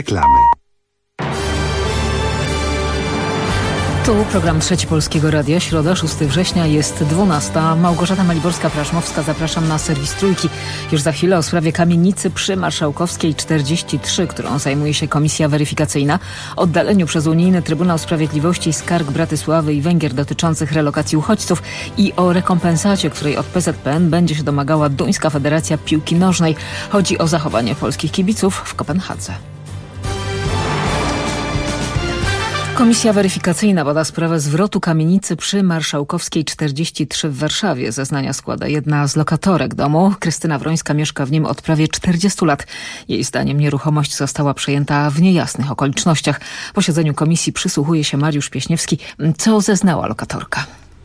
Reklamy. Tu program Trzeci Polskiego Radia, środa, 6 września, jest 12. Małgorzata Maliborska-Praszmowska, zapraszam na serwis Trójki. Już za chwilę o sprawie kamienicy przy Marszałkowskiej 43, którą zajmuje się Komisja Weryfikacyjna, oddaleniu przez Unijny Trybunał Sprawiedliwości skarg Bratysławy i Węgier dotyczących relokacji uchodźców i o rekompensacie, której od PZPN będzie się domagała Duńska Federacja Piłki Nożnej. Chodzi o zachowanie polskich kibiców w Kopenhadze. Komisja weryfikacyjna bada sprawę zwrotu kamienicy przy Marszałkowskiej 43 w Warszawie. Zeznania składa jedna z lokatorek domu. Krystyna Wrońska mieszka w nim od prawie 40 lat. Jej zdaniem nieruchomość została przejęta w niejasnych okolicznościach. Posiedzeniu komisji przysłuchuje się Mariusz Pieśniewski. Co zeznała lokatorka?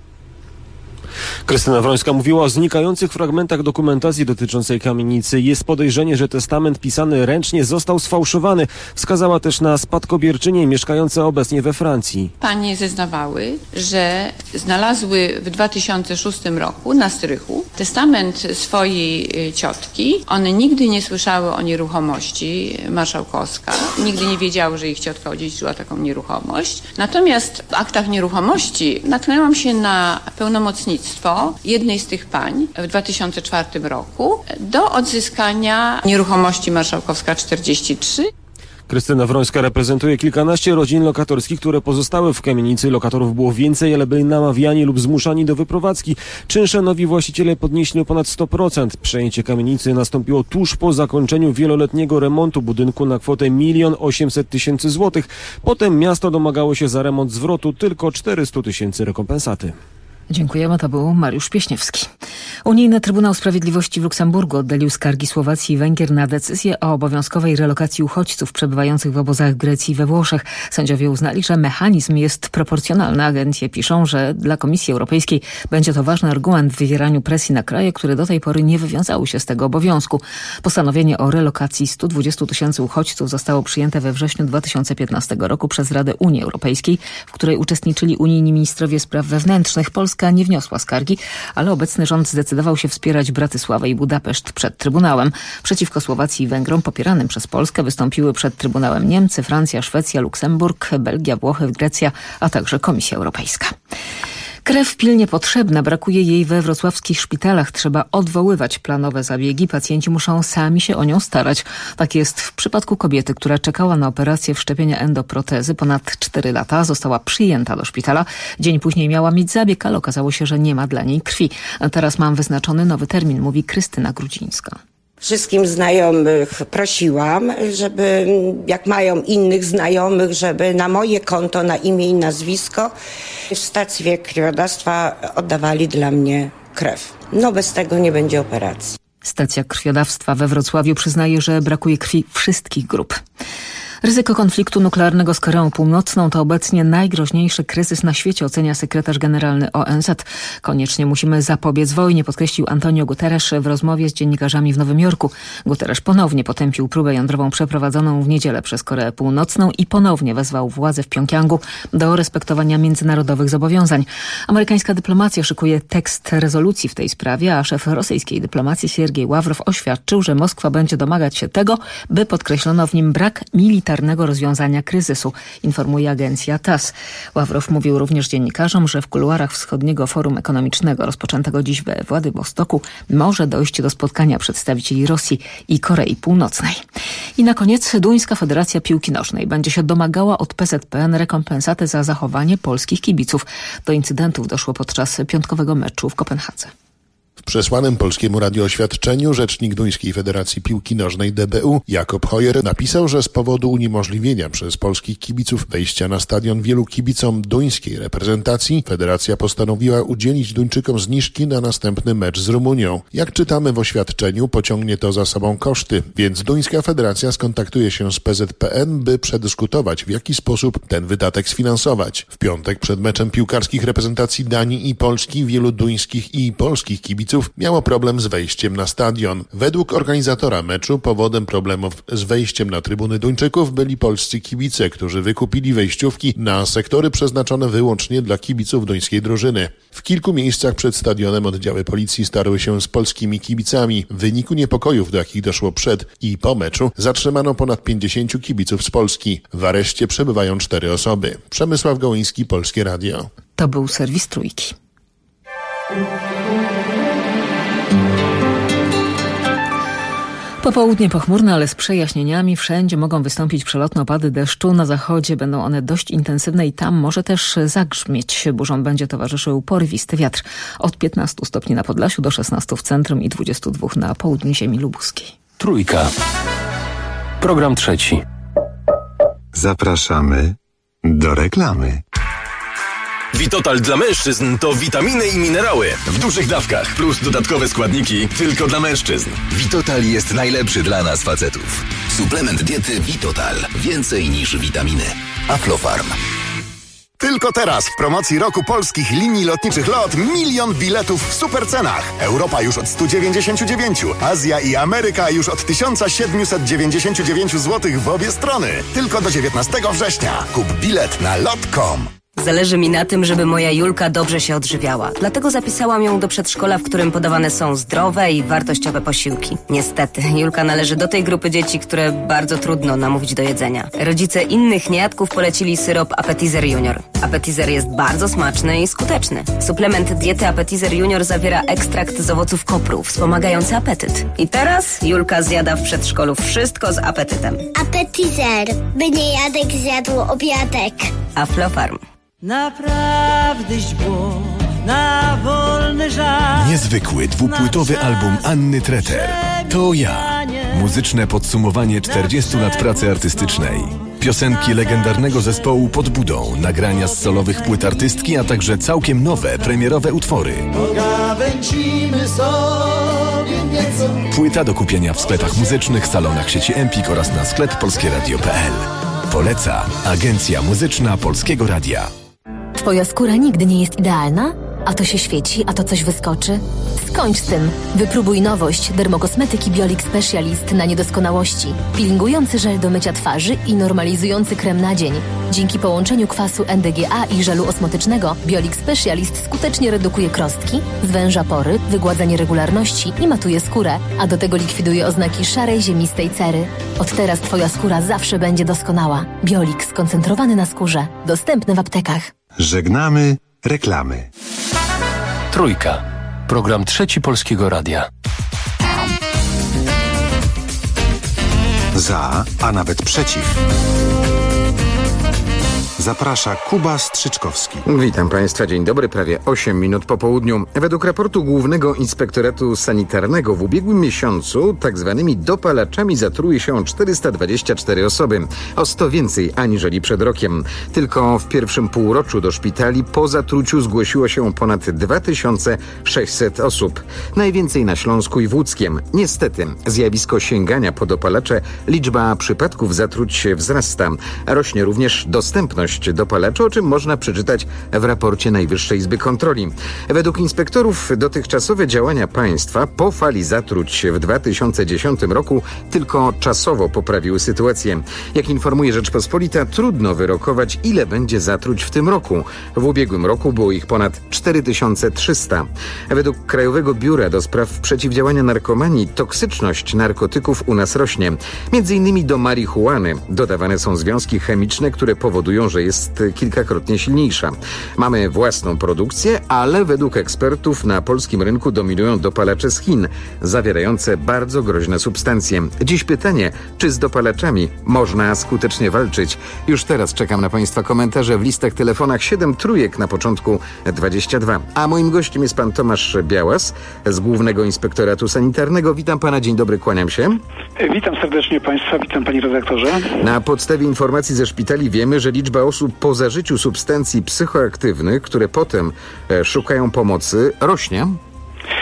Krystyna Wrońska mówiła o znikających fragmentach dokumentacji dotyczącej kamienicy. Jest podejrzenie, że testament pisany ręcznie został sfałszowany. Wskazała też na spadkobierczynie mieszkające obecnie we Francji. Panie zeznawały, że znalazły w 2006 roku na strychu testament swojej ciotki. One nigdy nie słyszały o nieruchomości Marszałkowska. Nigdy nie wiedziały, że ich ciotka odziedziczyła taką nieruchomość. Natomiast w aktach nieruchomości natknęłam się na pełnomocnictwo jednej z tych pań w 2004 roku do odzyskania nieruchomości Marszałkowska 43. Krystyna Wrońska reprezentuje kilkanaście rodzin lokatorskich, które pozostały w kamienicy. Lokatorów było więcej, ale byli namawiani lub zmuszani do wyprowadzki. Czynsze nowi właściciele podnieśli o ponad 100%. Przejęcie kamienicy nastąpiło tuż po zakończeniu wieloletniego remontu budynku na kwotę 1 800 000 złotych. Potem miasto domagało się za remont zwrotu tylko 400 000 rekompensaty. Dziękujemy, to był Mariusz Pieśniewski. Unijny Trybunał Sprawiedliwości w Luksemburgu oddalił skargi Słowacji i Węgier na decyzję o obowiązkowej relokacji uchodźców przebywających w obozach w Grecji i we Włoszech. Sędziowie uznali, że mechanizm jest proporcjonalny. Agencje piszą, że dla Komisji Europejskiej będzie to ważny argument w wywieraniu presji na kraje, które do tej pory nie wywiązały się z tego obowiązku. Postanowienie o relokacji 120 000 uchodźców zostało przyjęte we wrześniu 2015 roku przez Radę Unii Europejskiej, w której uczestniczyli unijni ministrowie spraw wewnętrznych. Polska nie wniosła skargi, ale obecny rząd zdecydował się wspierać Bratysławę i Budapeszt przed Trybunałem. Przeciwko Słowacji i Węgrom popieranym przez Polskę wystąpiły przed Trybunałem Niemcy, Francja, Szwecja, Luksemburg, Belgia, Włochy, Grecja, a także Komisja Europejska. Krew pilnie potrzebna, brakuje jej we wrocławskich szpitalach. Trzeba odwoływać planowe zabiegi. Pacjenci muszą sami się o nią starać. Tak jest w przypadku kobiety, która czekała na operację wszczepienia endoprotezy ponad 4 lata. Została przyjęta do szpitala. Dzień później miała mieć zabieg, ale okazało się, że nie ma dla niej krwi. Teraz mam wyznaczony nowy termin, mówi Krystyna Grudzińska. Wszystkim znajomych prosiłam, żeby jak mają innych znajomych, żeby na moje konto, na imię i nazwisko w stacji krwiodawstwa oddawali dla mnie krew. No bez tego nie będzie operacji. Stacja krwiodawstwa we Wrocławiu przyznaje, że brakuje krwi wszystkich grup. Ryzyko konfliktu nuklearnego z Koreą Północną to obecnie najgroźniejszy kryzys na świecie, ocenia sekretarz generalny ONZ. Koniecznie musimy zapobiec wojnie, podkreślił Antonio Guterres w rozmowie z dziennikarzami w Nowym Jorku. Guterres ponownie potępił próbę jądrową przeprowadzoną w niedzielę przez Koreę Północną i ponownie wezwał władze w Pjongjangu do respektowania międzynarodowych zobowiązań. Amerykańska dyplomacja szykuje tekst rezolucji w tej sprawie, a szef rosyjskiej dyplomacji Siergiej Ławrow oświadczył, że Moskwa będzie domagać się tego, by podkreślono w nim brak militarnego rozwiązania kryzysu, informuje agencja TASS. Ławrow mówił również dziennikarzom, że w kuluarach Wschodniego Forum Ekonomicznego rozpoczętego dziś we Władywostoku może dojść do spotkania przedstawicieli Rosji i Korei Północnej. I na koniec Duńska Federacja Piłki Nożnej będzie się domagała od PZPN rekompensaty za zachowanie polskich kibiców. Do incydentów doszło podczas piątkowego meczu w Kopenhadze. W przesłanym polskiemu radiooświadczeniu rzecznik Duńskiej Federacji Piłki Nożnej DBU Jakob Hoyer napisał, że z powodu uniemożliwienia przez polskich kibiców wejścia na stadion wielu kibicom duńskiej reprezentacji federacja postanowiła udzielić Duńczykom zniżki na następny mecz z Rumunią. Jak czytamy w oświadczeniu, pociągnie to za sobą koszty, więc Duńska Federacja skontaktuje się z PZPN, by przedyskutować, w jaki sposób ten wydatek sfinansować. W piątek przed meczem piłkarskich reprezentacji Danii i Polski wielu duńskich i polskich kibiców kibiców miało problem z wejściem na stadion. Według organizatora meczu powodem problemów z wejściem na trybuny Duńczyków byli polscy kibice, którzy wykupili wejściówki na sektory przeznaczone wyłącznie dla kibiców duńskiej drużyny. W kilku miejscach przed stadionem oddziały policji starły się z polskimi kibicami. W wyniku niepokojów, do jakich doszło przed i po meczu, zatrzymano ponad 50 kibiców z Polski. W areszcie przebywają 4 osoby. Przemysław Gołyński, Polskie Radio. To był serwis Trójki. Popołudnie pochmurne, ale z przejaśnieniami. Wszędzie mogą wystąpić przelotne opady deszczu. Na zachodzie będą one dość intensywne i tam może też zagrzmieć. Burzom będzie towarzyszył porywisty wiatr. Od 15 stopni na Podlasiu do 16 w centrum i 22 na południu ziemi lubuskiej. Trójka. Program trzeci. Zapraszamy do reklamy. Vitotal dla mężczyzn to witaminy i minerały w dużych dawkach plus dodatkowe składniki tylko dla mężczyzn. Vitotal jest najlepszy dla nas facetów. Suplement diety Vitotal. Więcej niż witaminy. Aflofarm. Tylko teraz w promocji roku polskich linii lotniczych LOT 1 000 000 biletów w supercenach. Europa już od 199, Azja i Ameryka już od 1799 zł w obie strony. Tylko do 19 września. Kup bilet na lot.com. Zależy mi na tym, żeby moja Julka dobrze się odżywiała. Dlatego zapisałam ją do przedszkola, w którym podawane są zdrowe i wartościowe posiłki. Niestety, Julka należy do tej grupy dzieci, które bardzo trudno namówić do jedzenia. Rodzice innych niejadków polecili syrop Appetizer Junior. Appetizer jest bardzo smaczny i skuteczny. Suplement diety Appetizer Junior zawiera ekstrakt z owoców kopru, wspomagający apetyt. I teraz Julka zjada w przedszkolu wszystko z apetytem. Appetizer, by niejadek zjadł obiadek. Aflofarm. Naprawdę źdźbło na wolny żar. Niezwykły dwupłytowy album Anny Treter. To ja. Muzyczne podsumowanie 40 lat pracy artystycznej. Piosenki legendarnego zespołu Pod Budą, nagrania z solowych płyt artystki, a także całkiem nowe, premierowe utwory. Pogawędzimy sobie nieco. Płyta do kupienia w sklepach muzycznych, salonach sieci Empik oraz na sklep polskieradio.pl. Poleca Agencja Muzyczna Polskiego Radia. Twoja skóra nigdy nie jest idealna? A to się świeci, a to coś wyskoczy? Skończ z tym. Wypróbuj nowość dermokosmetyki Biolix Specialist na niedoskonałości. Peelingujący żel do mycia twarzy i normalizujący krem na dzień. Dzięki połączeniu kwasu NDGA i żelu osmotycznego Biolix Specialist skutecznie redukuje krostki, zwęża pory, wygładza nieregularności i matuje skórę, a do tego likwiduje oznaki szarej, ziemistej cery. Od teraz Twoja skóra zawsze będzie doskonała. Biolix skoncentrowany na skórze. Dostępny w aptekach. Żegnamy reklamy. Trójka. Program trzeci Polskiego Radia. Za, a nawet przeciw. Zaprasza Kuba Strzyczkowski. Witam Państwa, dzień dobry, prawie 8 minut po południu. Według raportu Głównego Inspektoratu Sanitarnego w ubiegłym miesiącu tak zwanymi dopalaczami zatruje się 424 osoby. O 100 więcej aniżeli przed rokiem. Tylko w pierwszym półroczu do szpitali po zatruciu zgłosiło się ponad 2600 osób. Najwięcej na Śląsku i w Łódzkiem. Niestety, zjawisko sięgania po dopalacze, liczba przypadków zatruć wzrasta. Rośnie również dostępność dopalaczy, o czym można przeczytać w raporcie Najwyższej Izby Kontroli. Według inspektorów dotychczasowe działania państwa po fali zatruć w 2010 roku tylko czasowo poprawiły sytuację. Jak informuje Rzeczpospolita, trudno wyrokować, ile będzie zatruć w tym roku. W ubiegłym roku było ich ponad 4300. Według Krajowego Biura do Spraw Przeciwdziałania Narkomanii toksyczność narkotyków u nas rośnie. Między innymi do marihuany dodawane są związki chemiczne, które powodują, że jest kilkakrotnie silniejsza. Mamy własną produkcję, ale według ekspertów na polskim rynku dominują dopalacze z Chin, zawierające bardzo groźne substancje. Dziś pytanie, czy z dopalaczami można skutecznie walczyć? Już teraz czekam na Państwa komentarze w listach telefonach 7 trójek na początku 22. A moim gościem jest pan Tomasz Białas z Głównego Inspektoratu Sanitarnego. Witam pana, dzień dobry, kłaniam się. Witam serdecznie Państwa, witam Panie redaktorze. Na podstawie informacji ze szpitali wiemy, że liczba osób po zażyciu substancji psychoaktywnych, które potem szukają pomocy, rośnie.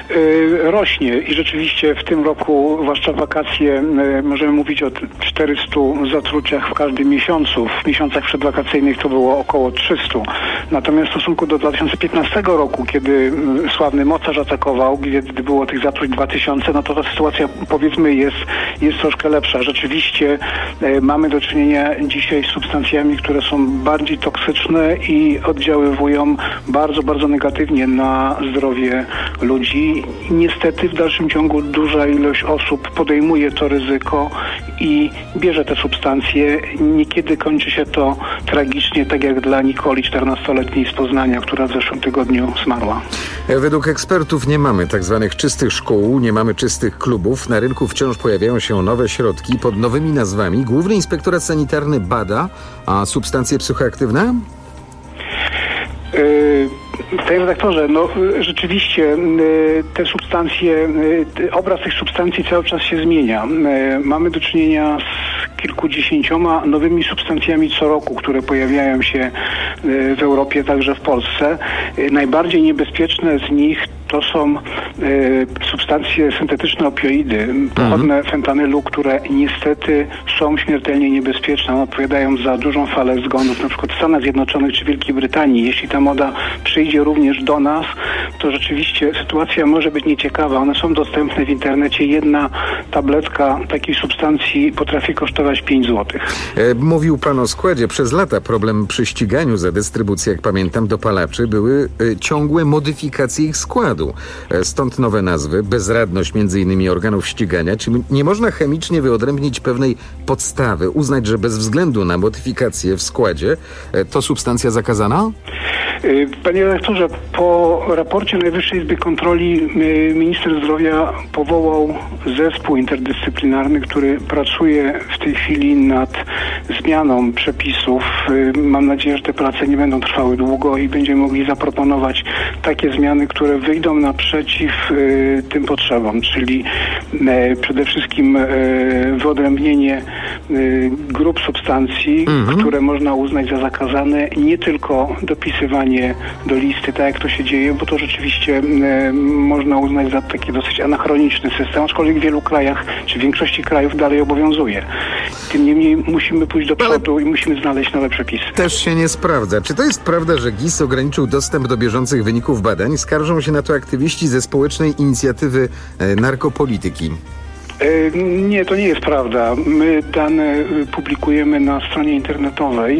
Rośnie i rzeczywiście w tym roku, zwłaszcza wakacje, możemy mówić o 400 zatruciach w każdym miesiącu. W miesiącach przedwakacyjnych to było około 300. Natomiast w stosunku do 2015 roku, kiedy sławny mocarz atakował, gdy było tych zatruć 2000, no to ta sytuacja, powiedzmy, jest troszkę lepsza. Rzeczywiście mamy do czynienia dzisiaj z substancjami, które są bardziej toksyczne i oddziaływują bardzo, bardzo negatywnie na zdrowie ludzi. Niestety w dalszym ciągu duża ilość osób podejmuje to ryzyko i bierze te substancje. Niekiedy kończy się to tragicznie, tak jak dla Nikoli, 14-letniej z Poznania, która w zeszłym tygodniu zmarła. Według ekspertów nie mamy tak zwanych czystych szkół, nie mamy czystych klubów. Na rynku wciąż pojawiają się nowe środki pod nowymi nazwami. Główny Inspektorat Sanitarny bada, a substancje psychoaktywne? Panie redaktorze, no rzeczywiście te substancje, obraz tych substancji cały czas się zmienia. Mamy do czynienia z kilkudziesięcioma nowymi substancjami co roku, które pojawiają się w Europie, także w Polsce. Najbardziej niebezpieczne z nich to są substancje syntetyczne, opioidy, pochodne fentanylu, które niestety są śmiertelnie niebezpieczne. One odpowiadają za dużą falę zgonów, na przykład w Stanach Zjednoczonych czy Wielkiej Brytanii. Jeśli ta moda przyjdzie również do nas, to rzeczywiście sytuacja może być nieciekawa. One są dostępne w internecie. Jedna tabletka takiej substancji potrafi kosztować 5 zł. Mówił pan o składzie. Przez lata problem przy ściganiu za dystrybucję, jak pamiętam, dopalaczy były ciągłe modyfikacje ich składu. Stąd nowe nazwy, bezradność m.in. organów ścigania. Czy nie można chemicznie wyodrębnić pewnej podstawy, uznać, że bez względu na modyfikację w składzie to substancja zakazana? Panie redaktorze, po raporcie Najwyższej Izby Kontroli minister zdrowia powołał zespół interdyscyplinarny, który pracuje w tej chwili nad zmianą przepisów. Mam nadzieję, że te prace nie będą trwały długo i będziemy mogli zaproponować takie zmiany, które wyjdą naprzeciw tym potrzebom, czyli przede wszystkim wyodrębnienie grup substancji, które można uznać za zakazane, nie tylko dopisywanie do listy, tak jak to się dzieje, bo to rzeczywiście można uznać za taki dosyć anachroniczny system, aczkolwiek w wielu krajach, czy w większości krajów dalej obowiązuje. Tym niemniej musimy pójść do przodu i musimy znaleźć nowe przepisy. Też się nie sprawdza. Czy to jest prawda, że GIS ograniczył dostęp do bieżących wyników badań? Skarżą się na to aktywiści ze społecznej inicjatywy narkopolityki. Nie, to nie jest prawda. My dane publikujemy na stronie internetowej.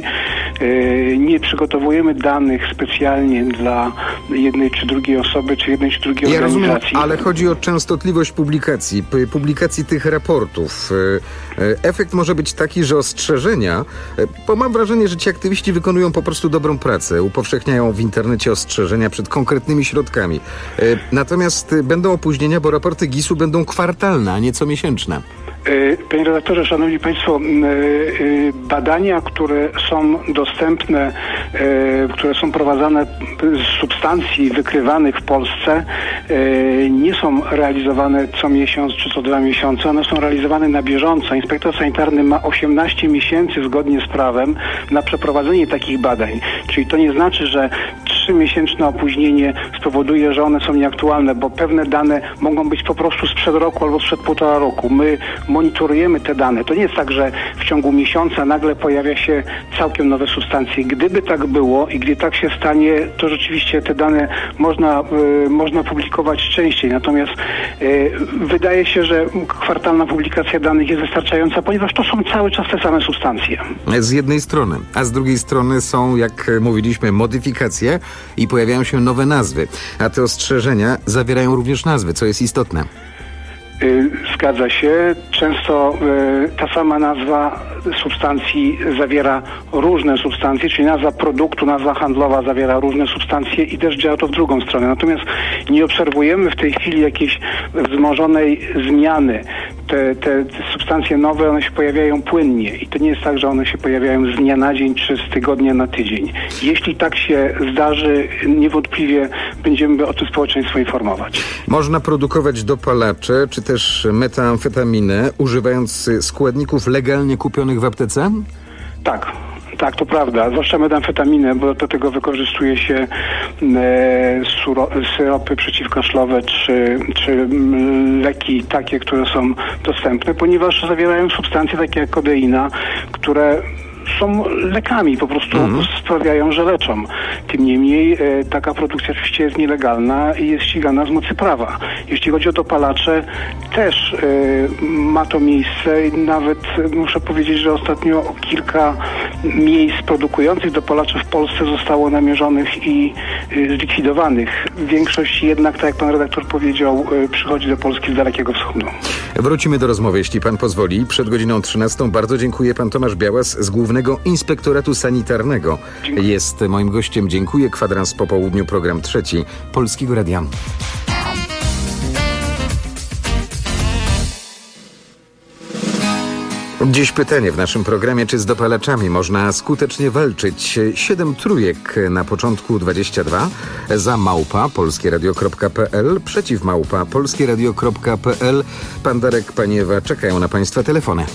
Nie przygotowujemy danych specjalnie dla jednej czy drugiej osoby, czy jednej czy drugiej organizacji. Rozumiem, ale chodzi o częstotliwość publikacji tych raportów. Efekt może być taki, że ostrzeżenia, bo mam wrażenie, że ci aktywiści wykonują po prostu dobrą pracę, upowszechniają w internecie ostrzeżenia przed konkretnymi środkami. Natomiast będą opóźnienia, bo raporty GIS-u będą kwartalne, a nie comiesięczne. Panie redaktorze, szanowni państwo, badania, które są dostępne, które są prowadzone z substancji wykrywanych w Polsce, nie są realizowane co miesiąc czy co 2 miesiące. One są realizowane na bieżąco. Inspektor sanitarny ma 18 miesięcy zgodnie z prawem na przeprowadzenie takich badań. Czyli to nie znaczy, że 3-miesięczne opóźnienie spowoduje, że one są nieaktualne, bo pewne dane mogą być po prostu sprzed roku albo sprzed 1,5 roku. My monitorujemy te dane. To nie jest tak, że w ciągu miesiąca nagle pojawia się całkiem nowe substancje. Gdyby tak było i gdy tak się stanie, to rzeczywiście te dane można publikować częściej. Natomiast wydaje się, że kwartalna publikacja danych jest wystarczająca, ponieważ to są cały czas te same substancje. Z jednej strony, a z drugiej strony są, jak mówiliśmy, modyfikacje i pojawiają się nowe nazwy. A te ostrzeżenia zawierają również nazwy, co jest istotne. Zgadza się. Często ta sama nazwa substancji zawiera różne substancje, czyli nazwa produktu, nazwa handlowa zawiera różne substancje i też działa to w drugą stronę. Natomiast nie obserwujemy w tej chwili jakiejś wzmożonej zmiany. Te substancje nowe, one się pojawiają płynnie i to nie jest tak, że one się pojawiają z dnia na dzień czy z tygodnia na tydzień. Jeśli tak się zdarzy, niewątpliwie będziemy o tym społeczeństwo informować. Można produkować dopalacze czy też metamfetaminę, używając składników legalnie kupionych w aptece? Tak. Tak, to prawda. Zwłaszcza metamfetaminę, bo do tego wykorzystuje się syropy przeciwkaszlowe czy leki takie, które są dostępne, ponieważ zawierają substancje takie jak kodeina, które są lekami, po prostu sprawiają, że leczą. Tym niemniej taka produkcja oczywiście jest nielegalna i jest ścigana z mocy prawa. Jeśli chodzi o dopalacze, też ma to miejsce i nawet muszę powiedzieć, że ostatnio kilka miejsc produkujących dopalacze w Polsce zostało namierzonych i zlikwidowanych. Większość jednak, tak jak pan redaktor powiedział, przychodzi do Polski z Dalekiego Wschodu. Wrócimy do rozmowy, jeśli pan pozwoli. Przed godziną 13 bardzo dziękuję. Pan Tomasz Białas z Głównego Inspektoratu Sanitarnego jest moim gościem. Dziękuję. Kwadrans po południu, program 3 Polskiego Radia. Dziś pytanie w naszym programie, czy z dopalaczami można skutecznie walczyć? 7 trójek na początku 22, za @ polskieradio.pl, przeciw @ polskieradio.pl. Pan Darek, pani Ewa czekają na państwa telefony.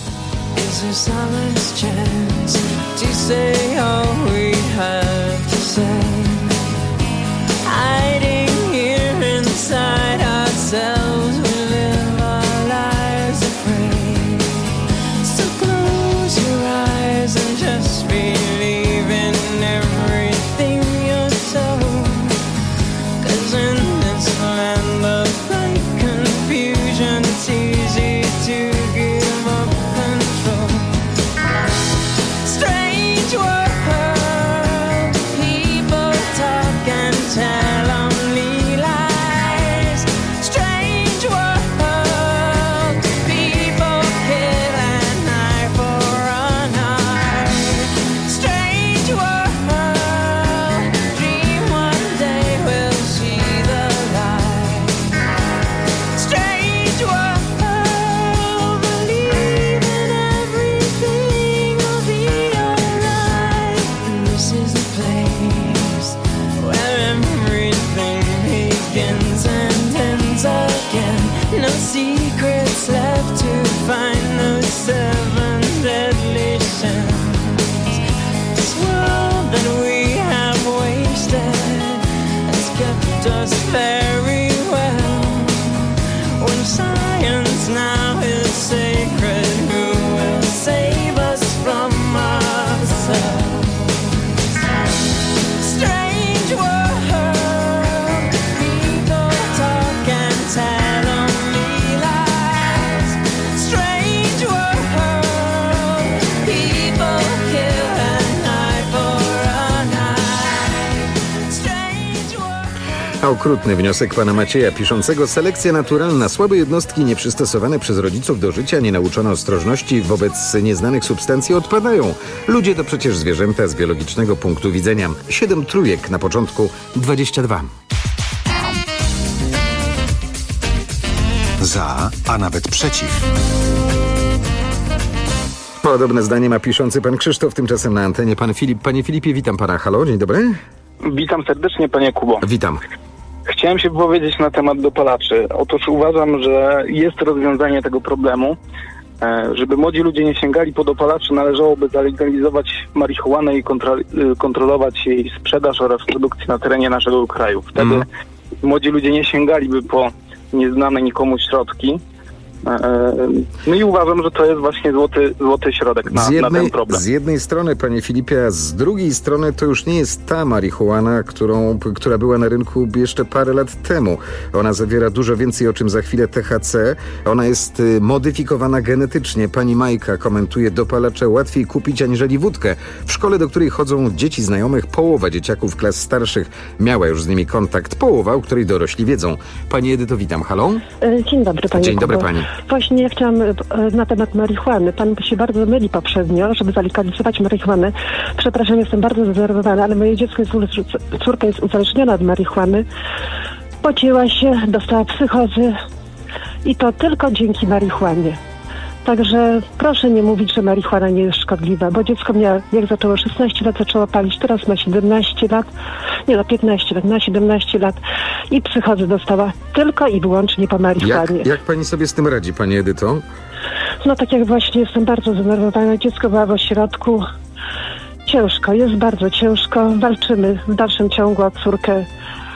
Okrutny wniosek pana Macieja piszącego: selekcja naturalna. Słabe jednostki nieprzystosowane przez rodziców do życia, nienauczone ostrożności wobec nieznanych substancji odpadają. Ludzie to przecież zwierzęta z biologicznego punktu widzenia. 7 trójek na początku 22. Za, a nawet przeciw. Podobne zdanie ma piszący pan Krzysztof, tymczasem na antenie pan Filip. Panie Filipie, witam pana. Halo, dzień dobry. Witam serdecznie, panie Kubo. Witam. Chciałem się wypowiedzieć na temat dopalaczy. Otóż uważam, że jest rozwiązanie tego problemu. Żeby młodzi ludzie nie sięgali po dopalacze, należałoby zalegalizować marihuanę i kontrolować jej sprzedaż oraz produkcję na terenie naszego kraju. Wtedy młodzi ludzie nie sięgaliby po nieznane nikomu środki. No i uważam, że to jest właśnie złoty środek na ten problem. Z jednej strony, panie Filipie, a z drugiej strony to już nie jest ta marihuana, która była na rynku jeszcze parę lat temu. Ona zawiera dużo więcej, o czym za chwilę, THC. Ona jest modyfikowana genetycznie. Pani Majka komentuje: dopalacze łatwiej kupić aniżeli wódkę. W szkole, do której chodzą dzieci znajomych, połowa dzieciaków klas starszych miała już z nimi kontakt. Połowa, o której dorośli wiedzą. Pani Edyto, witam. Halo? Dzień dobry, panie Dzień dobry, pani. Właśnie ja chciałam na temat marihuany. Pan się bardzo myli poprzednio, żeby zalegalizować marihuanę. Przepraszam, jestem bardzo zdenerwowana, ale moje dziecko córka jest uzależniona od marihuany. Pocięła się, dostała psychozy i to tylko dzięki marihuanie. Także proszę nie mówić, że marihuana nie jest szkodliwa, bo dziecko miało, jak zaczęło 16 lat, zaczęło palić, teraz ma 17 lat, 15 lat, na 17 lat i psychozy dostała tylko i wyłącznie po marihuanie. Jak pani sobie z tym radzi, pani Edyto? No tak jak właśnie jestem bardzo zdenerwowana, dziecko było w ośrodku jest bardzo ciężko. Walczymy w dalszym ciągu o córkę.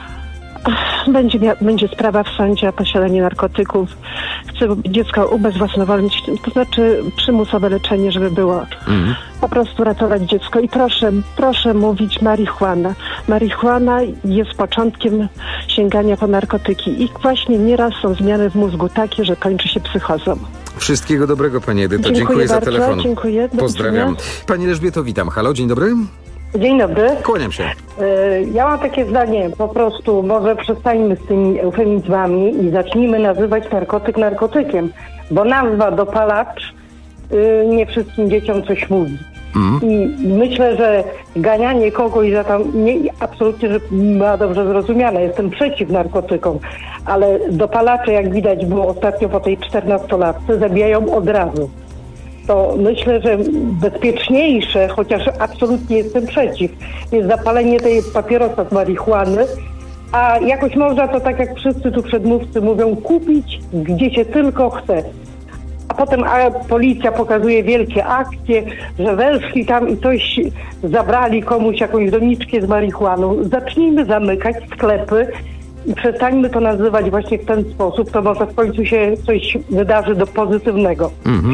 Będzie sprawa w sądzie o posiadanie narkotyków. Chcę dziecko ubezwłasnowolnić, to znaczy przymusowe leczenie, żeby było. Po prostu ratować dziecko. I proszę mówić marihuana. Marihuana jest początkiem sięgania po narkotyki. I właśnie nieraz są zmiany w mózgu takie, że kończy się psychozą. Wszystkiego dobrego, pani Edyto. Dziękuję za bardzo, telefon. Dziękuję. Pozdrawiam. Pani Elżbieto, witam. Halo, dzień dobry. Dzień dobry. Kłaniam się. Ja mam takie zdanie, po prostu może przestańmy z tymi eufemizmami i zacznijmy nazywać narkotyk narkotykiem, bo nazwa dopalacz nie wszystkim dzieciom coś mówi. I myślę, że ganianie kogoś za tam, nie, absolutnie, że ma dobrze zrozumiane, jestem przeciw narkotykom, ale dopalacze, jak widać było ostatnio po tej 14-latce, zabijają od razu. To myślę, że bezpieczniejsze, chociaż absolutnie jestem przeciw, jest zapalenie tej papierosa z marihuany, a jakoś można to, tak jak wszyscy tu przedmówcy mówią, kupić gdzie się tylko chce. A potem policja pokazuje wielkie akcje, że weszli tam i coś zabrali komuś, jakąś doniczkę z marihuaną. Zacznijmy zamykać sklepy i przestańmy to nazywać właśnie w ten sposób, to może w końcu się coś wydarzy do pozytywnego.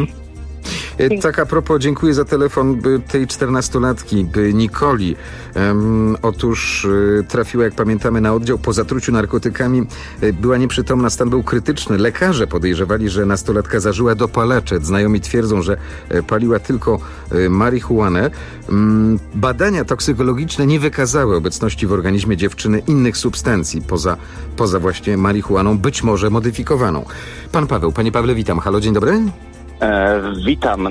Tak a propos, dziękuję za telefon tej 14-latki, Nikoli. Otóż trafiła, jak pamiętamy, na oddział po zatruciu narkotykami. Była nieprzytomna, stan był krytyczny. Lekarze podejrzewali, że nastolatka zażyła dopalacze. Znajomi twierdzą, że paliła tylko marihuanę. Badania toksykologiczne nie wykazały obecności w organizmie dziewczyny innych substancji poza właśnie marihuaną, być może modyfikowaną. Pan Paweł. Panie Pawle, witam. Halo, dzień dobry. Witam.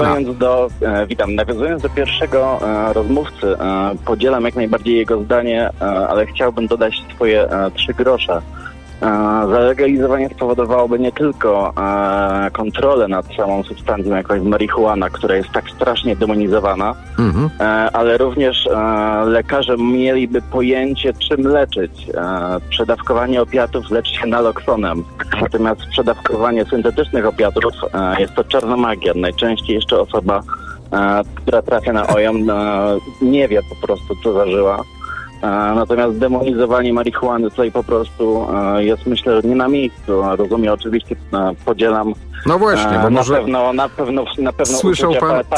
Nawiązując do pierwszego rozmówcy, podzielam jak najbardziej jego zdanie, ale chciałbym dodać swoje 3 grosze. Zalegalizowanie spowodowałoby nie tylko kontrolę nad samą substancją, jaką jest marihuana, która jest tak strasznie demonizowana, ale również lekarze mieliby pojęcie, czym leczyć. Przedawkowanie opiatów leczy się naloksonem, natomiast przedawkowanie syntetycznych opiatów jest to czarna magia. Najczęściej jeszcze osoba, która trafia na OJOM, nie wie po prostu, co zażyła. Natomiast demonizowanie marihuany tutaj po prostu jest, myślę, nie na miejscu. Rozumiem, oczywiście podzielam. No właśnie, bo może na pewno słyszał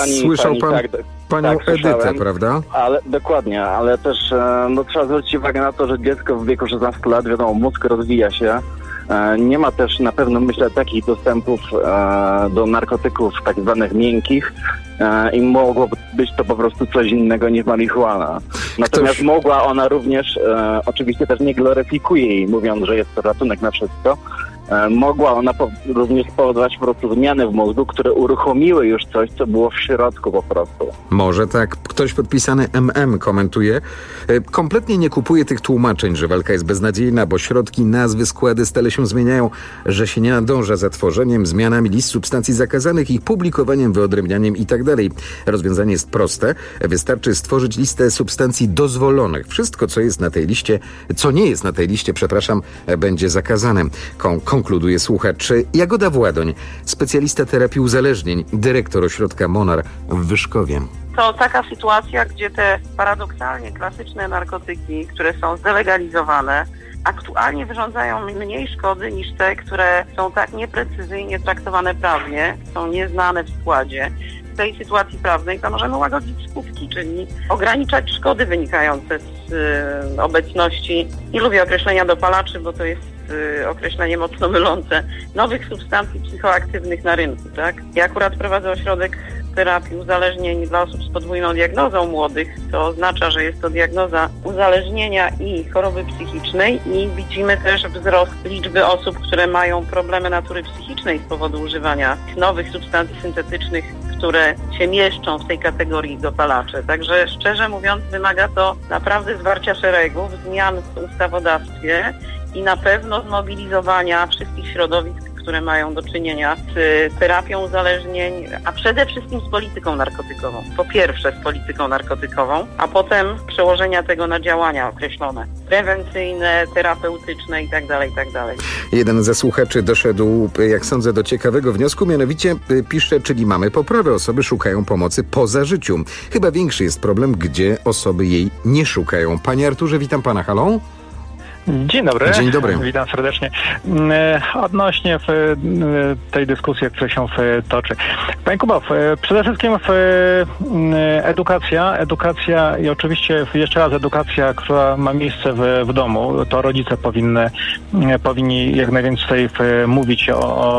pan panią Edytę, prawda? Ale dokładnie, ale też trzeba zwrócić uwagę na to, że dziecko w wieku 16 lat, wiadomo, mózg rozwija się. Nie ma też na pewno, myślę, takich dostępów do narkotyków tak zwanych miękkich i mogło być to po prostu coś innego niż marihuana. Natomiast mogła ona również, oczywiście też nie gloryfikuje jej, mówiąc, że jest to ratunek na wszystko, mogła ona również spowodować po prostu zmiany w mózgu, które uruchomiły już coś, co było w środku po prostu. Może tak. Ktoś podpisany MM komentuje. Kompletnie nie kupuje tych tłumaczeń, że walka jest beznadziejna, bo środki, nazwy, składy stale się zmieniają, że się nie nadąża za tworzeniem, zmianami list substancji zakazanych, ich publikowaniem, wyodrębnianiem itd. Rozwiązanie jest proste. Wystarczy stworzyć listę substancji dozwolonych. Wszystko, co jest na tej liście, co nie jest na tej liście, będzie zakazane. Konkluduje słuchacz. Jagoda Władoń, specjalista terapii uzależnień, dyrektor ośrodka Monar w Wyszkowie. To taka sytuacja, gdzie te paradoksalnie klasyczne narkotyki, które są zdelegalizowane, aktualnie wyrządzają mniej szkody niż te, które są tak nieprecyzyjnie traktowane prawnie, są nieznane w składzie. W tej sytuacji prawnej to możemy łagodzić skutki, czyli ograniczać szkody wynikające z obecności, nie lubię określenia dopalaczy, bo to jest określenie mocno mylące, nowych substancji psychoaktywnych na rynku, tak? Ja akurat prowadzę ośrodek terapii uzależnień dla osób z podwójną diagnozą młodych. To oznacza, że jest to diagnoza uzależnienia i choroby psychicznej i widzimy też wzrost liczby osób, które mają problemy natury psychicznej z powodu używania nowych substancji syntetycznych, które się mieszczą w tej kategorii dopalaczy. Także szczerze mówiąc wymaga to naprawdę zwarcia szeregów, zmian w ustawodawstwie i na pewno zmobilizowania wszystkich środowisk, które mają do czynienia z terapią uzależnień, a przede wszystkim z polityką narkotykową. Po pierwsze z polityką narkotykową, a potem przełożenia tego na działania określone. Prewencyjne, terapeutyczne itd., itd. Jeden ze słuchaczy doszedł, jak sądzę, do ciekawego wniosku, mianowicie pisze, czyli mamy poprawę, osoby szukają pomocy po zażyciu. Chyba większy jest problem, gdzie osoby jej nie szukają. Panie Arturze, witam pana, halo? Dzień dobry. Dzień dobry. Witam serdecznie. Odnośnie tej dyskusji, która się toczy. Panie Kuba, przede wszystkim edukacja i oczywiście jeszcze raz edukacja, która ma miejsce w domu, to rodzice powinni jak najwięcej mówić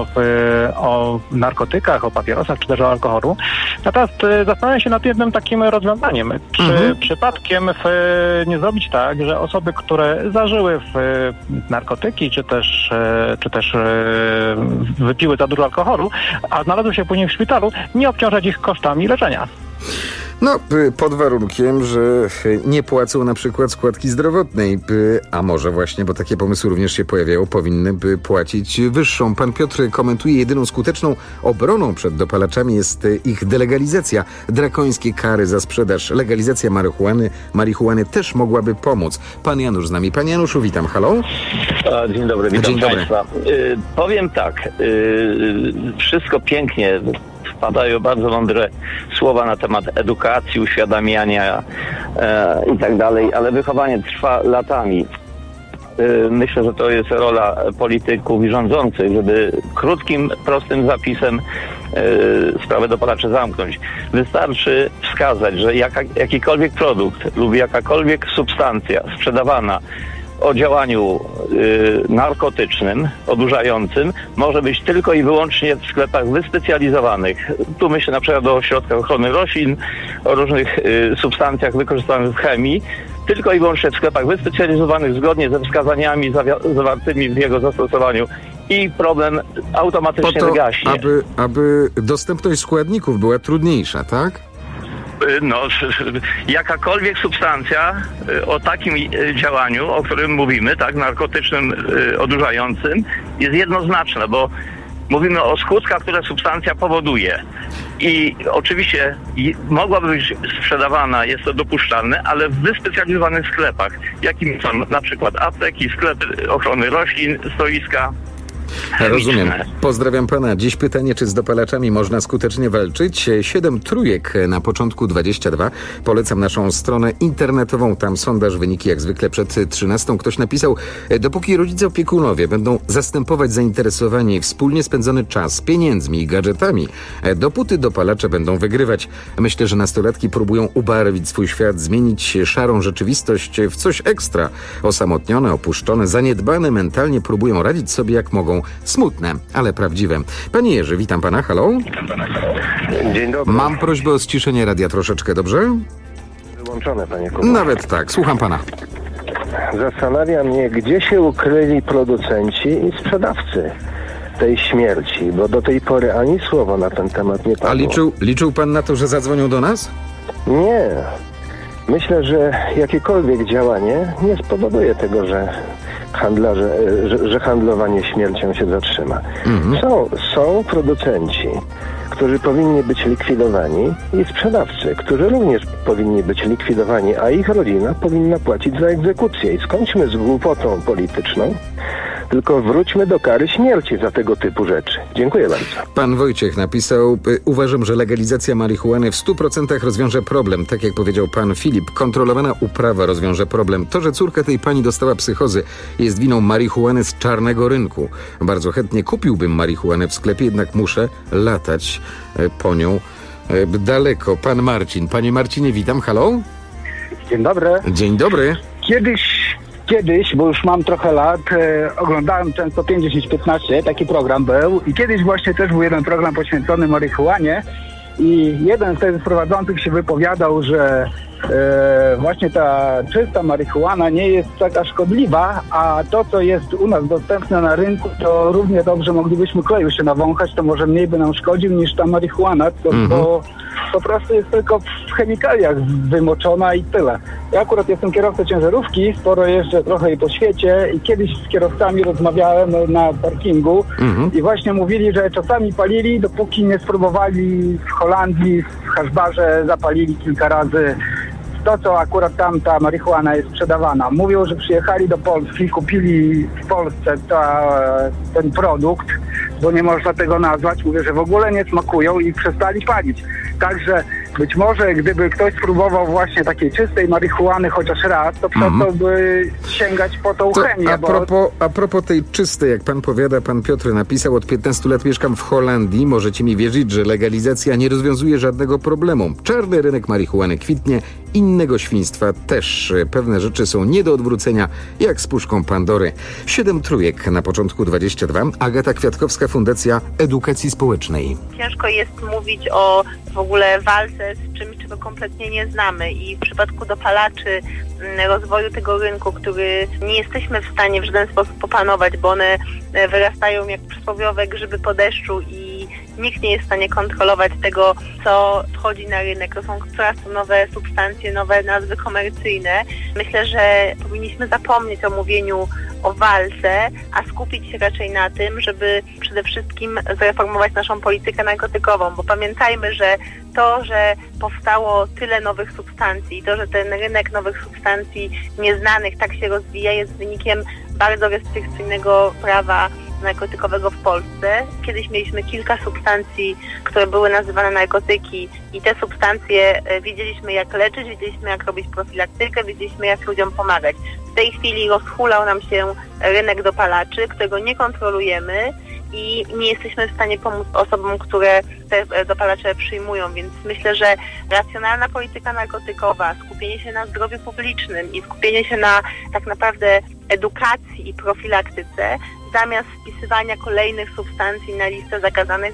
o narkotykach, o papierosach, czy też o alkoholu. Natomiast zastanawiam się nad jednym takim rozwiązaniem. Czy przypadkiem nie zrobić tak, że osoby, które zażyły narkotyki, czy też wypiły za dużo alkoholu, a znalazły się później w szpitalu, nie obciążać ich kosztami leczenia. No, pod warunkiem, że nie płacą na przykład składki zdrowotnej, a może właśnie, bo takie pomysły również się pojawiają, powinny płacić wyższą. Pan Piotr komentuje, jedyną skuteczną obroną przed dopalaczami jest ich delegalizacja. Drakońskie kary za sprzedaż. Legalizacja marihuany też mogłaby pomóc. Pan Janusz z nami. Panie Januszu, witam. Halo? Dzień dobry, witam Państwa. Powiem tak, wszystko pięknie, padają bardzo mądre słowa na temat edukacji, uświadamiania i tak dalej, ale wychowanie trwa latami. Myślę, że to jest rola polityków i rządzących, żeby krótkim, prostym zapisem sprawę dopalaczy zamknąć. Wystarczy wskazać, że jakikolwiek produkt lub jakakolwiek substancja sprzedawana o działaniu narkotycznym, odurzającym, może być tylko i wyłącznie w sklepach wyspecjalizowanych. Tu myślę na przykład o środkach ochrony roślin, o różnych substancjach wykorzystywanych w chemii, tylko i wyłącznie w sklepach wyspecjalizowanych zgodnie ze wskazaniami zawartymi w jego zastosowaniu i problem automatycznie wygaśnie. Aby dostępność składników była trudniejsza, tak? No, jakakolwiek substancja o takim działaniu, o którym mówimy, tak, narkotycznym, odurzającym, jest jednoznaczna, bo mówimy o skutkach, które substancja powoduje. I oczywiście mogłaby być sprzedawana, jest to dopuszczalne, ale w wyspecjalizowanych sklepach, jakimi są na przykład apteki, sklepy ochrony roślin, stoiska. Rozumiem. Pozdrawiam pana. Dziś pytanie, czy z dopalaczami można skutecznie walczyć? 7 trójek na początku 22. Polecam naszą stronę internetową. Tam sondaż, wyniki jak zwykle przed 13. Ktoś napisał, dopóki rodzice opiekunowie będą zastępować zainteresowanie i wspólnie spędzony czas pieniędzmi i gadżetami, dopóty dopalacze będą wygrywać. Myślę, że nastolatki próbują ubarwić swój świat, zmienić szarą rzeczywistość w coś ekstra. Osamotnione, opuszczone, zaniedbane mentalnie próbują radzić sobie jak mogą. Smutne, ale prawdziwe. Panie Jerzy, witam pana, halo? Dzień dobry. Mam prośbę o ściszenie radia troszeczkę, dobrze? Wyłączone, panie Kuba. Nawet tak, słucham pana. Zastanawia mnie, gdzie się ukryli producenci i sprzedawcy tej śmierci, bo do tej pory ani słowa na ten temat nie padło. A liczył pan na to, że zadzwonią do nas? Nie. Myślę, że jakiekolwiek działanie nie spowoduje tego, że handlowanie śmiercią się zatrzyma. Są producenci, którzy powinni być likwidowani i sprzedawcy, którzy również powinni być likwidowani, a ich rodzina powinna płacić za egzekucję. I skończmy z głupotą polityczną, tylko wróćmy do kary śmierci za tego typu rzeczy. Dziękuję bardzo. Pan Wojciech napisał, uważam, że legalizacja marihuany w 100% rozwiąże problem. Tak jak powiedział pan Filip, kontrolowana uprawa rozwiąże problem. To, że córka tej pani dostała psychozy, jest winą marihuany z czarnego rynku. Bardzo chętnie kupiłbym marihuanę w sklepie, jednak muszę latać po nią daleko. Pan Marcin. Panie Marcinie, witam. Halo? Dzień dobry. Dzień dobry. Kiedyś, bo już mam trochę lat, oglądałem często 5, 10, 15, taki program był i kiedyś właśnie też był jeden program poświęcony marihuanie i jeden z prowadzących się wypowiadał, że właśnie ta czysta marihuana nie jest taka szkodliwa, a to, co jest u nas dostępne na rynku, to równie dobrze moglibyśmy kleju się nawąchać, to może mniej by nam szkodził niż ta marihuana, bo po prostu jest tylko w chemikaliach wymoczona i tyle. Ja akurat jestem kierowcą ciężarówki, sporo jeżdżę trochę i po świecie i kiedyś z kierowcami rozmawiałem na parkingu i właśnie mówili, że czasami palili, dopóki nie spróbowali w Holandii, w Haszbarze zapalili kilka razy to, co akurat tam ta marihuana jest sprzedawana. Mówią, że przyjechali do Polski, kupili w Polsce ten produkt, bo nie można tego nazwać. Mówię, że w ogóle nie smakują i przestali palić. Także być może gdyby ktoś spróbował właśnie takiej czystej marihuany chociaż raz, to przestałby sięgać po tą chemię. A propos tej czystej, jak pan powiada, pan Piotr napisał, od 15 lat mieszkam w Holandii. Możecie mi wierzyć, że legalizacja nie rozwiązuje żadnego problemu. Czarny rynek marihuany kwitnie, innego świństwa też. Pewne rzeczy są nie do odwrócenia, jak z puszką Pandory. 7 trójek na początku 22. Agata Kwiatkowska, Fundacja Edukacji Społecznej. Ciężko jest mówić o w ogóle walce z czymś, czego kompletnie nie znamy i w przypadku dopalaczy, rozwoju tego rynku, który nie jesteśmy w stanie w żaden sposób opanować, bo one wyrastają jak przysłowiowe grzyby po deszczu i nikt nie jest w stanie kontrolować tego, co wchodzi na rynek. To są coraz to nowe substancje, nowe nazwy komercyjne. Myślę, że powinniśmy zapomnieć o mówieniu o walce, a skupić się raczej na tym, żeby przede wszystkim zreformować naszą politykę narkotykową, bo pamiętajmy, że to, że powstało tyle nowych substancji, to, że ten rynek nowych substancji nieznanych tak się rozwija, jest wynikiem bardzo restrykcyjnego prawa narkotykowego w Polsce. Kiedyś mieliśmy kilka substancji, które były nazywane narkotyki i te substancje wiedzieliśmy jak leczyć, wiedzieliśmy jak robić profilaktykę, wiedzieliśmy jak ludziom pomagać. W tej chwili rozhulał nam się rynek dopalaczy, którego nie kontrolujemy i nie jesteśmy w stanie pomóc osobom, które te dopalacze przyjmują, więc myślę, że racjonalna polityka narkotykowa, skupienie się na zdrowiu publicznym i skupienie się na tak naprawdę edukacji i profilaktyce, zamiast wpisywania kolejnych substancji na listę zakazanych.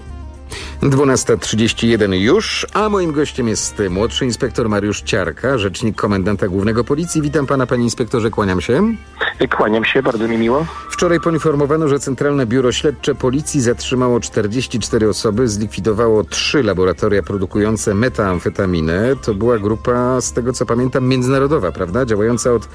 12:31 już, a moim gościem jest młodszy inspektor Mariusz Ciarka, rzecznik komendanta głównego Policji. Witam pana, panie inspektorze, kłaniam się. Kłaniam się, bardzo mi miło. Wczoraj poinformowano, że Centralne Biuro Śledcze Policji zatrzymało 44 osoby, zlikwidowało 3 laboratoria produkujące metamfetaminę. To była grupa, z tego co pamiętam, międzynarodowa, prawda? Działająca od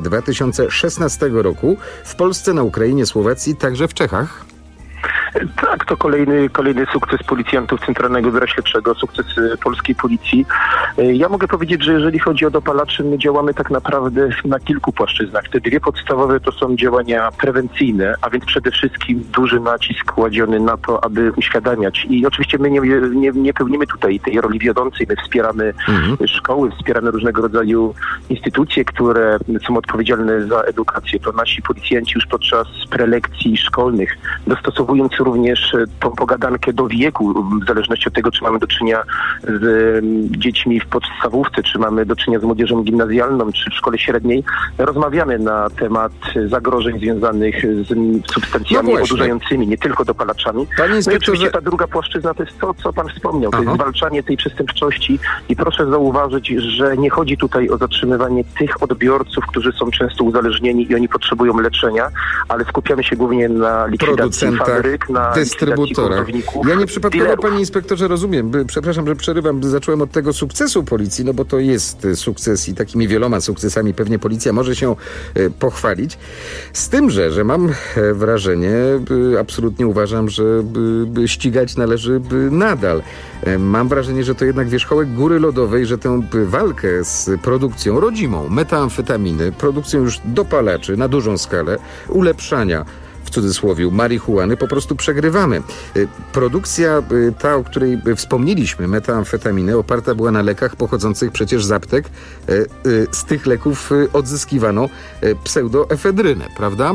2016 roku w Polsce, na Ukrainie, Słowacji, także w Czechach. Tak, to kolejny sukces policjantów Centralnego Biura Śledczego, sukces polskiej policji. Ja mogę powiedzieć, że jeżeli chodzi o dopalaczy, my działamy tak naprawdę na kilku płaszczyznach. Te dwie podstawowe to są działania prewencyjne, a więc przede wszystkim duży nacisk kładziony na to, aby uświadamiać. I oczywiście my nie pełnimy tutaj tej roli wiodącej. My wspieramy szkoły, wspieramy różnego rodzaju instytucje, które są odpowiedzialne za edukację. To nasi policjanci już podczas prelekcji szkolnych, dostosowując również tą pogadankę do wieku, w zależności od tego, czy mamy do czynienia z dziećmi w podstawówce, czy mamy do czynienia z młodzieżą gimnazjalną, czy w szkole średniej, rozmawiamy na temat zagrożeń związanych z substancjami odurzającymi, nie tylko dopalaczami. Panie inspektorze... No i oczywiście ta druga płaszczyzna to jest to, co pan wspomniał, to jest zwalczanie tej przestępczości i proszę zauważyć, że nie chodzi tutaj o zatrzymywanie tych odbiorców, którzy są często uzależnieni i oni potrzebują leczenia, ale skupiamy się głównie na likwidacji fabryk, na dystrybutorach. Ja nieprzypadkowo, panie inspektorze, rozumiem, przepraszam, że przerywam, zacząłem od tego sukcesu policji, no bo to jest sukces i takimi wieloma sukcesami pewnie policja może się pochwalić. Z tym, że mam wrażenie, absolutnie uważam, że ścigać należy nadal. Mam wrażenie, że to jednak wierzchołek góry lodowej, że tę walkę z produkcją rodzimą metamfetaminy, produkcją już dopalaczy na dużą skalę, ulepszania w cudzysłowie marihuany, po prostu przegrywamy. Produkcja ta, o której wspomnieliśmy, metamfetaminy, oparta była na lekach pochodzących przecież z aptek. Z tych leków odzyskiwano pseudoefedrynę, prawda?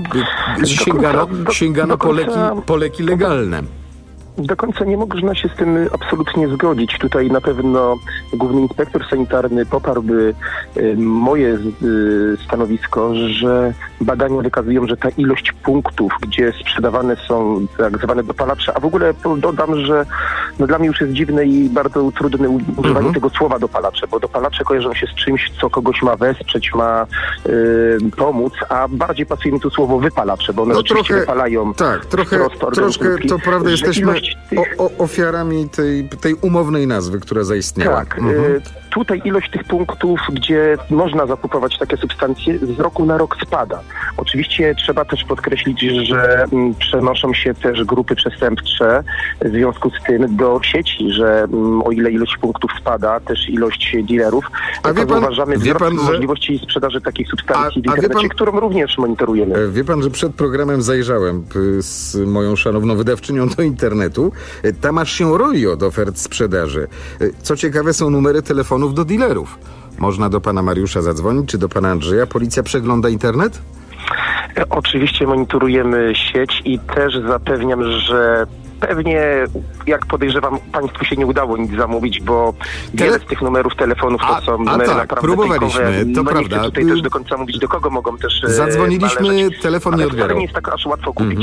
Sięgano po leki legalne. Do końca nie można się z tym absolutnie zgodzić. Tutaj na pewno główny inspektor sanitarny poparłby moje stanowisko, że badania wykazują, że ta ilość punktów, gdzie sprzedawane są tak zwane dopalacze, a w ogóle dodam, że no dla mnie już jest dziwne i bardzo trudne używanie tego słowa dopalacze, bo dopalacze kojarzą się z czymś, co kogoś ma wesprzeć, ma pomóc, a bardziej pasuje mi tu słowo wypalacze, bo one rzeczywiście wypalają. Tak, troszkę to prawda, jesteśmy ofiarami tej umownej nazwy, która zaistniała. Tak, tutaj ilość tych punktów, gdzie można zakupować takie substancje, z roku na rok spada. Oczywiście trzeba też podkreślić, że przenoszą się też grupy przestępcze w związku z tym do sieci, że o ile ilość punktów spada, też ilość dealerów, to uważamy wzrost możliwości sprzedaży takich substancji w internecie, którą również monitorujemy. Wie pan, że przed programem zajrzałem z moją szanowną wydawczynią do internetu. Tam aż się roi od ofert sprzedaży. Co ciekawe, są numery telefonów do dealerów. Można do pana Mariusza zadzwonić, czy do pana Andrzeja. Policja przegląda internet? Oczywiście monitorujemy sieć i też zapewniam, że pewnie, jak podejrzewam, państwu się nie udało nic zamówić, bo wiele z tych numerów telefonów to są numery naprawdę próbowaliśmy, to prawda. Nie chcę tutaj też do końca mówić, do kogo mogą też zadzwoniliśmy, należeć, telefon nie odbierał. Ale nie jest tak aż łatwo kupić.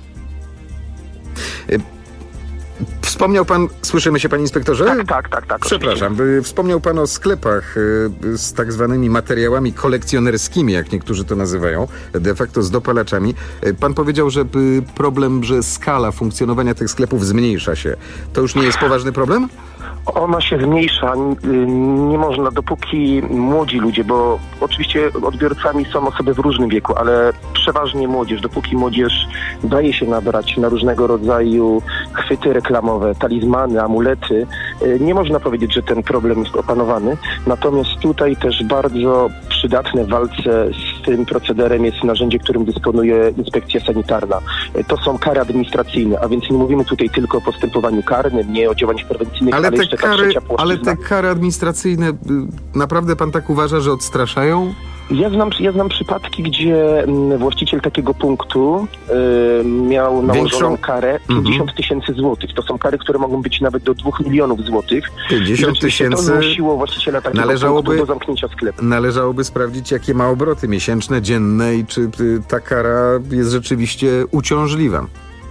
Wspomniał pan, słyszymy się, panie inspektorze? Tak. Przepraszam, wspomniał pan o sklepach z tak zwanymi materiałami kolekcjonerskimi, jak niektórzy to nazywają, de facto z dopalaczami. Pan powiedział, że problem, że skala funkcjonowania tych sklepów zmniejsza się. To już nie jest poważny problem? Ona się zmniejsza. Nie można, dopóki młodzi ludzie, bo oczywiście odbiorcami są osoby w różnym wieku, ale przeważnie młodzież, dopóki młodzież daje się nabrać na różnego rodzaju chwyty reklamowe, talizmany, amulety, nie można powiedzieć, że ten problem jest opanowany. Natomiast tutaj też bardzo przydatne w walce z tym procederem jest narzędzie, którym dysponuje inspekcja sanitarna. To są kary administracyjne, a więc nie mówimy tutaj tylko o postępowaniu karnym, nie o działaniach prewencyjnych, ale jeszcze ta trzecia płaszczyzna. Ale te kary administracyjne, naprawdę pan tak uważa, że odstraszają? Ja znam przypadki, gdzie właściciel takiego punktu miał nałożoną karę 50 000 złotych. To są kary, które mogą być nawet do 2 milionów złotych. 50 000 to zmusiło właściciela takiego punktu do zamknięcia sklepu. Należałoby sprawdzić, jakie ma obroty miesięczne, dzienne i czy ta kara jest rzeczywiście uciążliwa.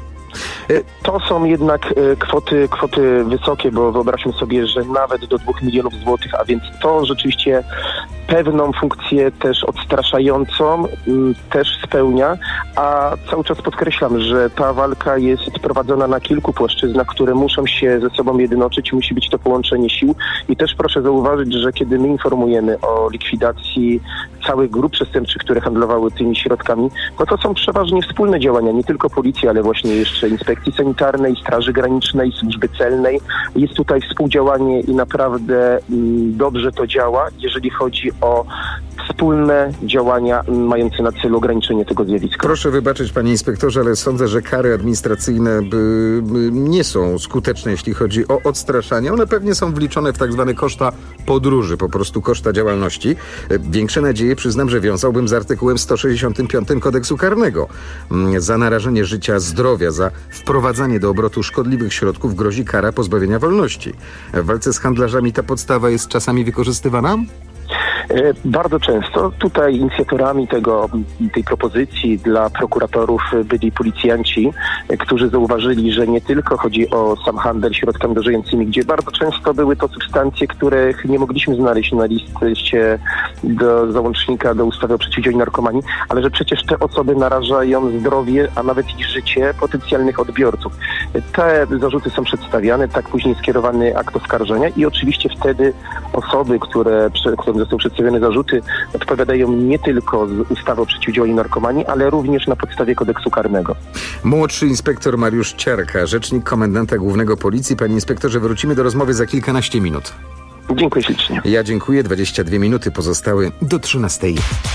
To są jednak kwoty wysokie, bo wyobraźmy sobie, że nawet do 2 milionów złotych, a więc to rzeczywiście pewną funkcję też odstraszającą też spełnia, a cały czas podkreślam, że ta walka jest prowadzona na kilku płaszczyznach, które muszą się ze sobą jednoczyć, musi być to połączenie sił i też proszę zauważyć, że kiedy my informujemy o likwidacji całych grup przestępczych, które handlowały tymi środkami, to są przeważnie wspólne działania, nie tylko policji, ale właśnie jeszcze Inspekcji Sanitarnej, Straży Granicznej, Służby Celnej. Jest tutaj współdziałanie i naprawdę dobrze to działa, jeżeli chodzi o wspólne działania mające na celu ograniczenie tego zjawiska. Proszę wybaczyć, panie inspektorze, ale sądzę, że kary administracyjne nie są skuteczne, jeśli chodzi o odstraszanie. One pewnie są wliczone w tak zwane koszta podróży, po prostu koszta działalności. Większe nadzieje, przyznam, że wiązałbym z artykułem 165 Kodeksu Karnego. Za narażenie życia, zdrowia, za wprowadzanie do obrotu szkodliwych środków grozi kara pozbawienia wolności. W walce z handlarzami ta podstawa jest czasami wykorzystywana? Bardzo często. Tutaj inicjatorami tej propozycji dla prokuratorów byli policjanci, którzy zauważyli, że nie tylko chodzi o sam handel środkami odurzającymi, gdzie bardzo często były to substancje, których nie mogliśmy znaleźć na liście do załącznika do ustawy o przeciwdziałaniu narkomanii, ale że przecież te osoby narażają zdrowie, a nawet i życie potencjalnych odbiorców. Te zarzuty są przedstawiane, tak później skierowany akt oskarżenia i oczywiście wtedy osoby, którym zostały przedstawione zarzuty, odpowiadają nie tylko z ustawy o przeciwdziałaniu narkomanii, ale również na podstawie kodeksu karnego. Młodszy inspektor Mariusz Ciarka, rzecznik komendanta głównego Policji. Panie inspektorze, wrócimy do rozmowy za kilkanaście minut. Dziękuję ślicznie. Ja dziękuję. 22 minuty pozostały do 13.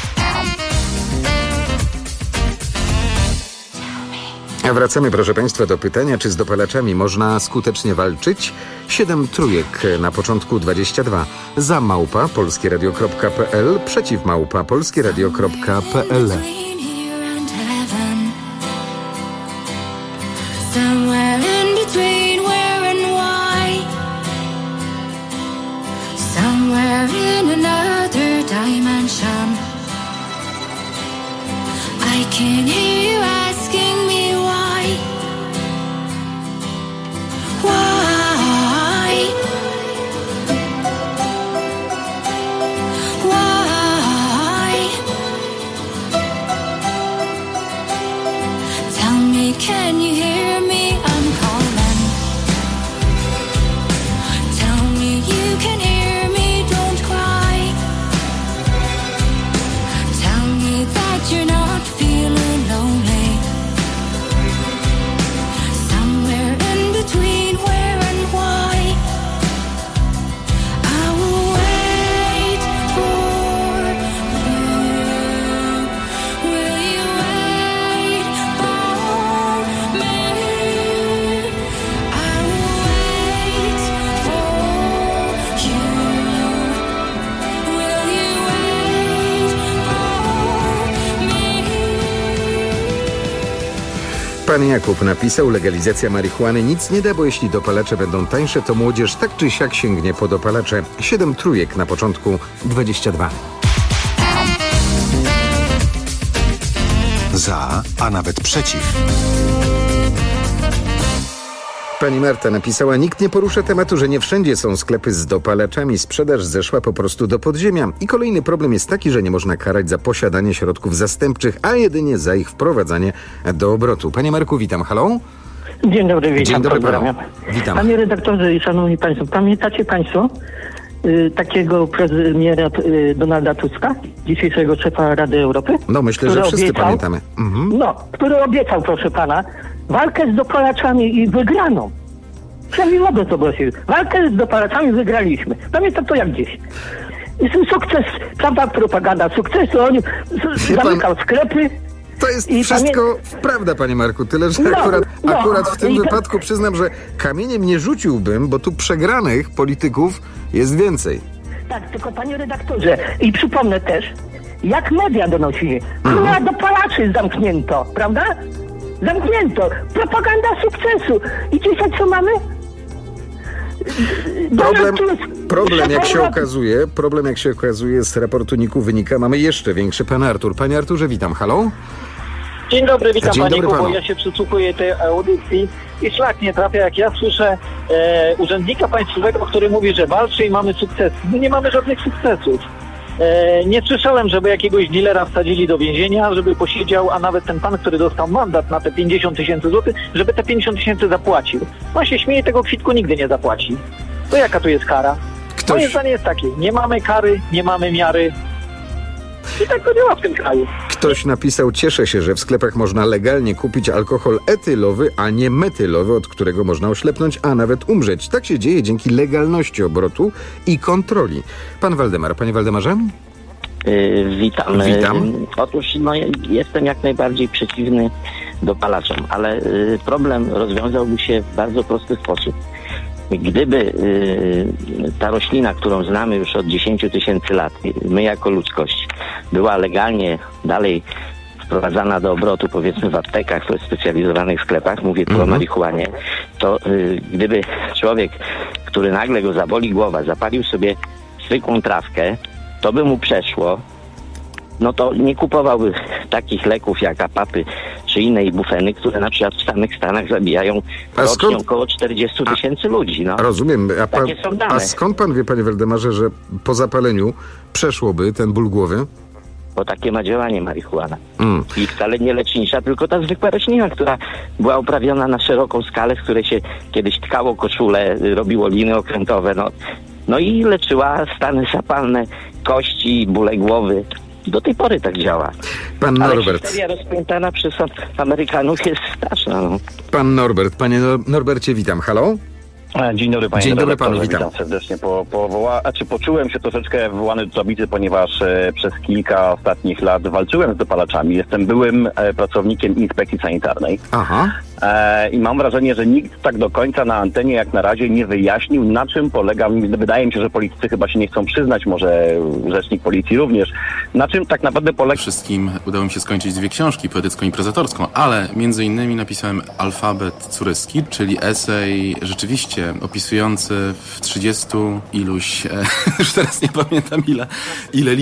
A wracamy, proszę państwa, do pytania, czy z dopalaczami można skutecznie walczyć? 7 trójek, na początku 22. Za @, polskieradio.pl, przeciw @, polskieradio.pl. Somewhere in between where and why, somewhere in another dimension, I can hear you asking me why. Pan Jakub napisał, legalizacja marihuany nic nie da, bo jeśli dopalacze będą tańsze, to młodzież tak czy siak sięgnie po dopalacze. 7 trójek na początku 22. Za, a nawet przeciw. Pani Marta napisała, nikt nie porusza tematu, że nie wszędzie są sklepy z dopalaczami. Sprzedaż zeszła po prostu do podziemia. I kolejny problem jest taki, że nie można karać za posiadanie środków zastępczych, a jedynie za ich wprowadzanie do obrotu. Panie Marku, witam. Halo? Dzień dobry, witam. Dzień dobry, pozdrawiam. Witam. Panie redaktorze i szanowni państwo, pamiętacie państwo takiego premiera Donalda Tuska, dzisiejszego szefa Rady Europy? No myślę, że wszyscy pamiętamy. No, który obiecał, proszę pana, walkę z dopalaczami i wygraną. Przynajmniej mogę to prosić. Walkę z dopalaczami wygraliśmy. Pamiętam to jak dziś. Jest sukces, prawda, propaganda sukcesu, on zamykał sklepy. To jest wszystko prawda, panie Marku, tyle, że akurat w tym wypadku przyznam, że kamieniem nie rzuciłbym, bo tu przegranych polityków jest więcej. Tak, tylko panie redaktorze, i przypomnę też, jak media donosili, dopalaczy zamknięto, prawda? Zamknięto. Propaganda sukcesu. I dzisiaj co mamy? Problem jak się okazuje z raportu NIK-u wynika, mamy jeszcze większy. Pan Artur. Panie Arturze, witam. Halo? Dzień dobry, witam panie panu. Ja się przysłuchuję tej audycji i szlak nie trafia, jak ja słyszę urzędnika państwowego, który mówi, że walczy i mamy sukcesy. My nie mamy żadnych sukcesów. Nie słyszałem, żeby jakiegoś dealera wsadzili do więzienia, żeby posiedział, a nawet ten pan, który dostał mandat na te 50 000 złotych, żeby te 50 000 zapłacił. On się śmieje, tego kwitku nigdy nie zapłaci. To jaka tu jest kara? Moje zdanie jest takie, nie mamy kary, nie mamy miary. I tak to działa w tym kraju. Ktoś napisał, cieszę się, że w sklepach można legalnie kupić alkohol etylowy, a nie metylowy, od którego można oślepnąć, a nawet umrzeć. Tak się dzieje dzięki legalności obrotu i kontroli. Pan Waldemar. Panie Waldemarze? Witam. Otóż jestem jak najbardziej przeciwny dopalaczom, ale problem rozwiązałby się w bardzo prosty sposób. Gdyby ta roślina, którą znamy już od 10 000 lat, my jako ludzkość, była legalnie dalej wprowadzana do obrotu, powiedzmy w aptekach, w specjalizowanych sklepach, mówię tu o marihuanie, to gdyby człowiek, który nagle go zaboli głowa, zapalił sobie zwykłą trawkę, to by mu przeszło, no to nie kupowałby takich leków jak apapy czy inne ibufeny, które na przykład w samych Stanach zabijają rocznie około 40 000 ludzi. No. Rozumiem. Takie są dane. A skąd pan wie, panie Waldemarze, że po zapaleniu przeszłoby ten ból głowy? Bo takie ma działanie marihuana. I wcale nie lecznicza, tylko ta zwykła roślina, która była uprawiona na szeroką skalę, z której się kiedyś tkało koszule, robiło liny okrętowe, no i leczyła stany zapalne, kości, bóle głowy. Do tej pory tak działa. Pan Norbert. Ale historia rozpętana przez Amerykanów jest straszna. No. Pan Norbert. Panie Norbercie, witam. Halo? Dzień dobry, panie Dzień dobry panu, witam serdecznie. Poczułem się troszeczkę wywołany do tablicy, ponieważ przez kilka ostatnich lat walczyłem z dopalaczami. Jestem byłym pracownikiem inspekcji sanitarnej. Aha. I mam wrażenie, że nikt tak do końca na antenie jak na razie nie wyjaśnił, na czym polega, wydaje mi się, że politycy chyba się nie chcą przyznać, może rzecznik policji również, na czym tak naprawdę polega... Wszystkim udało mi się skończyć 2 książki, poetycką i prozatorską, ale między innymi napisałem Alfabet Córyski, czyli esej rzeczywiście opisujący w 30 iluś, już teraz nie pamiętam ile